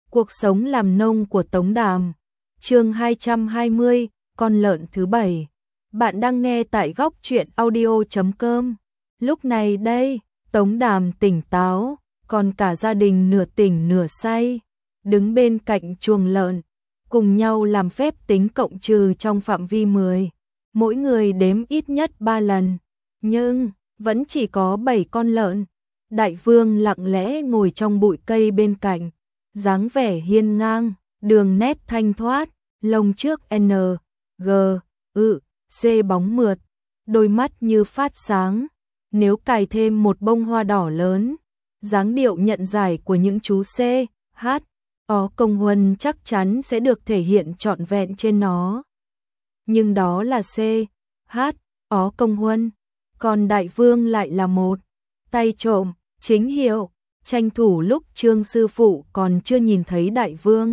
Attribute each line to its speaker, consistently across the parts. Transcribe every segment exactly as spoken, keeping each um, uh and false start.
Speaker 1: Cuộc sống làm nông của Tống Đàm. Chương hai trăm hai mươi, con lợn thứ bảy. Bạn đang nghe tại góc truyện audio chấm com. Lúc này đây, Tống Đàm tỉnh táo, còn cả gia đình nửa tỉnh nửa say, đứng bên cạnh chuồng lợn, cùng nhau làm phép tính cộng trừ trong phạm vi mười. Mỗi người đếm ít nhất ba lần, nhưng vẫn chỉ có bảy con lợn. Đại vương lặng lẽ ngồi trong bụi cây bên cạnh, dáng vẻ hiên ngang, đường nét thanh thoát, lông trước N, G, ự, C bóng mượt, đôi mắt như phát sáng. Nếu cài thêm một bông hoa đỏ lớn, dáng điệu nhận giải của những chú C, H, O công huân chắc chắn sẽ được thể hiện trọn vẹn trên nó. Nhưng đó là C, H, O công huân, còn đại vương lại là một tay trộm, chính hiệu, tranh thủ lúc Trương sư phụ còn chưa nhìn thấy đại vương.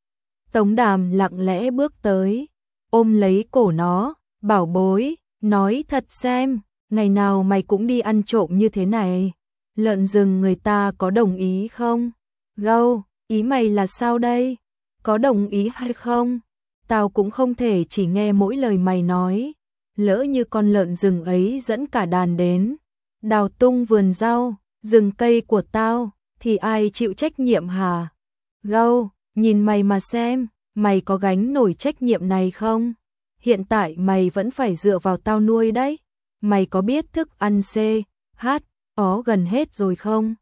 Speaker 1: Tống Đàm lặng lẽ bước tới, ôm lấy cổ nó, bảo bối, nói thật xem, ngày nào mày cũng đi ăn trộm như thế này, lợn rừng người ta có đồng ý không? Gâu, ý mày là sao đây? Có đồng ý hay không? Tao cũng không thể chỉ nghe mỗi lời mày nói, lỡ như con lợn rừng ấy dẫn cả đàn đến, đào tung vườn rau, rừng cây của tao, thì ai chịu trách nhiệm hả? Gâu, nhìn mày mà xem, mày có gánh nổi trách nhiệm này không? Hiện tại mày vẫn phải dựa vào tao nuôi đấy. Mày có biết thức ăn C, H, O gần hết rồi không?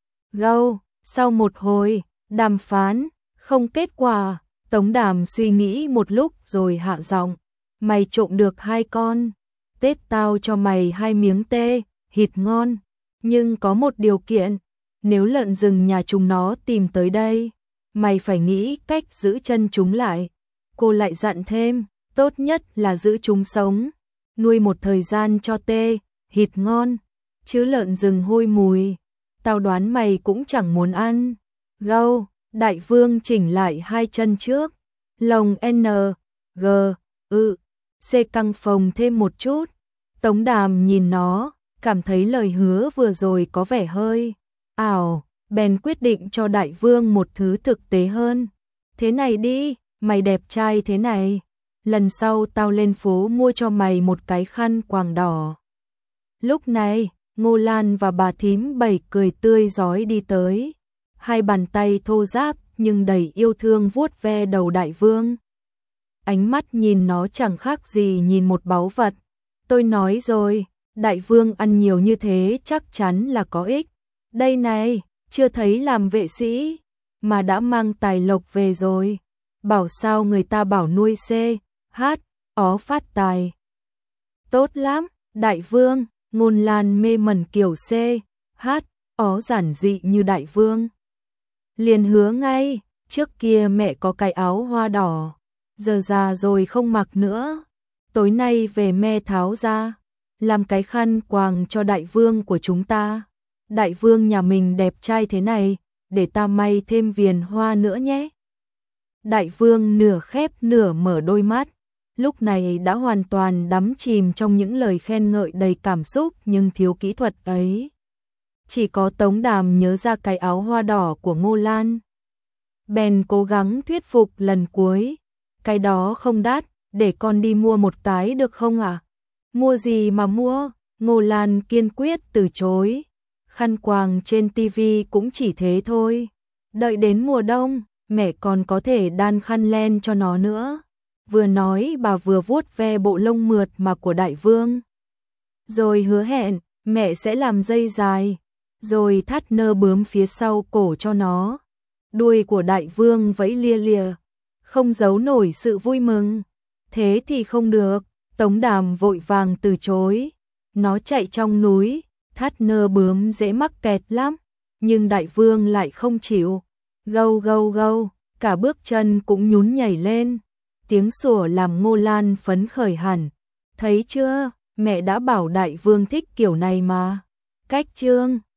Speaker 1: Gâu, sau một hồi đàm phán, không kết quả, Tống Đàm suy nghĩ một lúc rồi hạ giọng, mày trộm được hai con, Tết tao cho mày hai miếng tê, thịt ngon, nhưng có một điều kiện, nếu lợn rừng nhà chúng nó tìm tới đây, mày phải nghĩ cách giữ chân chúng lại. Cô lại dặn thêm, tốt nhất là giữ chúng sống, nuôi một thời gian cho tê, thịt ngon, chứ lợn rừng hôi mùi, tao đoán mày cũng chẳng muốn ăn. Gâu, đại vương chỉnh lại hai chân trước, lồng N, G, ự, C căng phồng thêm một chút. Tống Đàm nhìn nó, cảm thấy lời hứa vừa rồi có vẻ hơi ảo, bèn quyết định cho đại vương một thứ thực tế hơn. Thế này đi, mày đẹp trai thế này, lần sau tao lên phố mua cho mày một cái khăn quàng đỏ. Lúc này, Ngô Lan và bà thím Bảy cười tươi rói đi tới, hai bàn tay thô ráp nhưng đầy yêu thương vuốt ve đầu đại vương. Ánh mắt nhìn nó chẳng khác gì nhìn một báu vật. Tôi nói rồi, đại vương ăn nhiều như thế chắc chắn là có ích. Đây này, chưa thấy làm vệ sĩ, mà đã mang tài lộc về rồi. Bảo sao người ta bảo nuôi C, H, O phát tài. Tốt lắm, đại vương, Ngôn Lan mê mẩn kiểu C, H, O giản dị như đại vương. Liền hứa ngay, trước kia mẹ có cái áo hoa đỏ, giờ già rồi không mặc nữa. Tối nay về me tháo ra, làm cái khăn quàng cho đại vương của chúng ta. Đại vương nhà mình đẹp trai thế này, để ta may thêm viền hoa nữa nhé. Đại vương nửa khép nửa mở đôi mắt, lúc này đã hoàn toàn đắm chìm trong những lời khen ngợi đầy cảm xúc nhưng thiếu kỹ thuật ấy. Chỉ có Tống Đàm nhớ ra cái áo hoa đỏ của Ngô Lan, bèn cố gắng thuyết phục lần cuối. Cái đó không đắt, để con đi mua một cái được không ạ? À? Mua gì mà mua? Ngô Lan kiên quyết từ chối. Khăn quàng trên tivi cũng chỉ thế thôi. Đợi đến mùa đông, mẹ còn có thể đan khăn len cho nó nữa. Vừa nói bà vừa vuốt ve bộ lông mượt mà của đại vương. Rồi hứa hẹn, mẹ sẽ làm dây dài, rồi thắt nơ bướm phía sau cổ cho nó. Đuôi của đại vương vẫy lia lìa, không giấu nổi sự vui mừng. Thế thì không được, Tống Đàm vội vàng từ chối. Nó chạy trong núi, thắt nơ bướm dễ mắc kẹt lắm, nhưng đại vương lại không chịu. Gâu gâu gâu, cả bước chân cũng nhún nhảy lên. Tiếng sủa làm Ngô Lan phấn khởi hẳn. Thấy chưa, mẹ đã bảo đại vương thích kiểu này mà. Cách chương